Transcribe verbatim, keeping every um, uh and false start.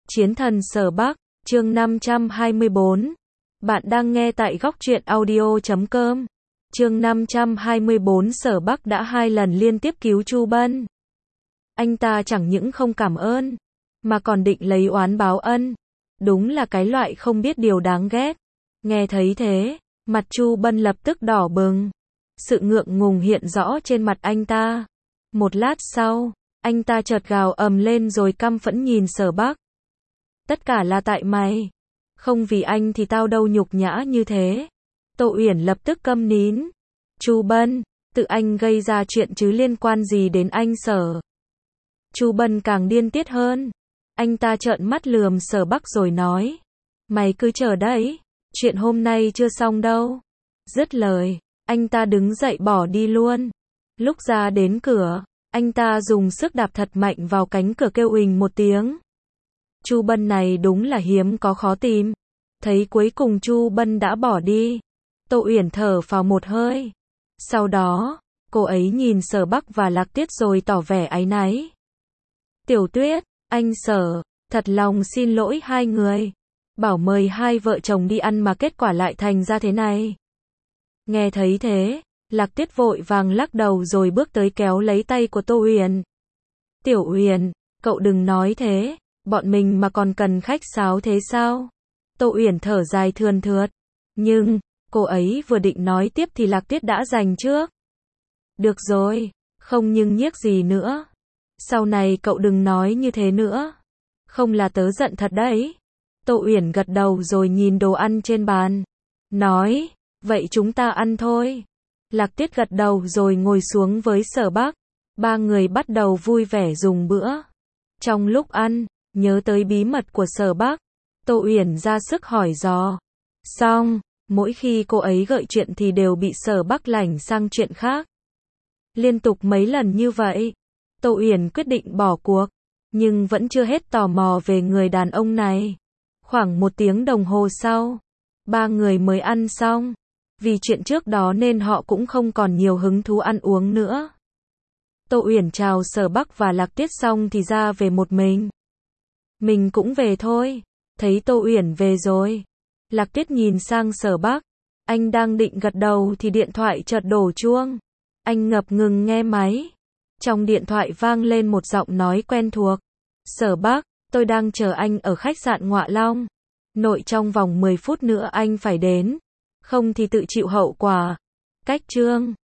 Chiến thần Sở Bắc, chương năm trăm hai mươi bốn. Bạn đang nghe tại góc truyện audio chấm com. Chương năm trăm hai mươi bốn. Sở Bắc đã hai lần liên tiếp cứu Chu Bân. Anh ta chẳng những không cảm ơn, mà còn định lấy oán báo ân. Đúng là cái loại không biết điều đáng ghét. Nghe thấy thế, mặt Chu Bân lập tức đỏ bừng. Sự ngượng ngùng hiện rõ trên mặt anh ta. Một lát sau, anh ta chợt gào ầm lên rồi căm phẫn nhìn Sở Bắc. Tất cả là tại mày. Không vì anh thì tao đâu nhục nhã như thế. Tô Uyển lập tức câm nín. Chu Bân, tự anh gây ra chuyện chứ liên quan gì đến anh Sở. Chu Bân càng điên tiết hơn. Anh ta trợn mắt lườm Sở Bắc rồi nói. Mày cứ chờ đấy. Chuyện hôm nay chưa xong đâu. Dứt lời, anh ta đứng dậy bỏ đi luôn. Lúc ra đến cửa, anh ta dùng sức đạp thật mạnh vào cánh cửa kêu uỳnh một tiếng. Chu Bân này đúng là hiếm có khó tìm. Thấy cuối cùng Chu Bân đã bỏ đi, Tô Uyển thở phào một hơi. Sau đó, cô ấy nhìn Sở Bắc và Lạc Tiết rồi tỏ vẻ áy náy. Tiểu Tuyết, anh Sở, thật lòng xin lỗi hai người. Bảo mời hai vợ chồng đi ăn mà kết quả lại thành ra thế này. Nghe thấy thế, Lạc Tiết vội vàng lắc đầu rồi bước tới kéo lấy tay của Tô Uyển. Tiểu Uyển, cậu đừng nói thế. Bọn mình mà còn cần khách sáo thế sao? Tô Uyển thở dài thườn thượt. Nhưng, cô ấy vừa định nói tiếp thì Lạc Tiết đã giành trước. Được rồi, không nhưng nhiếc gì nữa. Sau này cậu đừng nói như thế nữa. Không là tớ giận thật đấy. Tô Uyển gật đầu rồi nhìn đồ ăn trên bàn. Nói, vậy chúng ta ăn thôi. Lạc Tiết gật đầu rồi ngồi xuống với Sở Bắc. Ba người bắt đầu vui vẻ dùng bữa. Trong lúc ăn, nhớ tới bí mật của Sở Bắc, Tô Uyển ra sức hỏi dò. Xong, mỗi khi cô ấy gợi chuyện thì đều bị Sở Bắc lảnh sang chuyện khác. Liên tục mấy lần như vậy, Tô Uyển quyết định bỏ cuộc, nhưng vẫn chưa hết tò mò về người đàn ông này. Khoảng một tiếng đồng hồ sau, ba người mới ăn xong. Vì chuyện trước đó nên họ cũng không còn nhiều hứng thú ăn uống nữa. Tô Uyển chào Sở Bắc và Lạc Tiết xong thì ra về một mình. Mình cũng về thôi. Thấy Tô Uyển về rồi, Lạc Tiết nhìn sang Sở Bắc. Anh đang định gật đầu thì điện thoại chợt đổ chuông. Anh ngập ngừng nghe máy. Trong điện thoại vang lên một giọng nói quen thuộc. Sở Bắc, tôi đang chờ anh ở khách sạn Ngọa Long. Nội trong vòng mười phút nữa anh phải đến. Không thì tự chịu hậu quả. Cách chương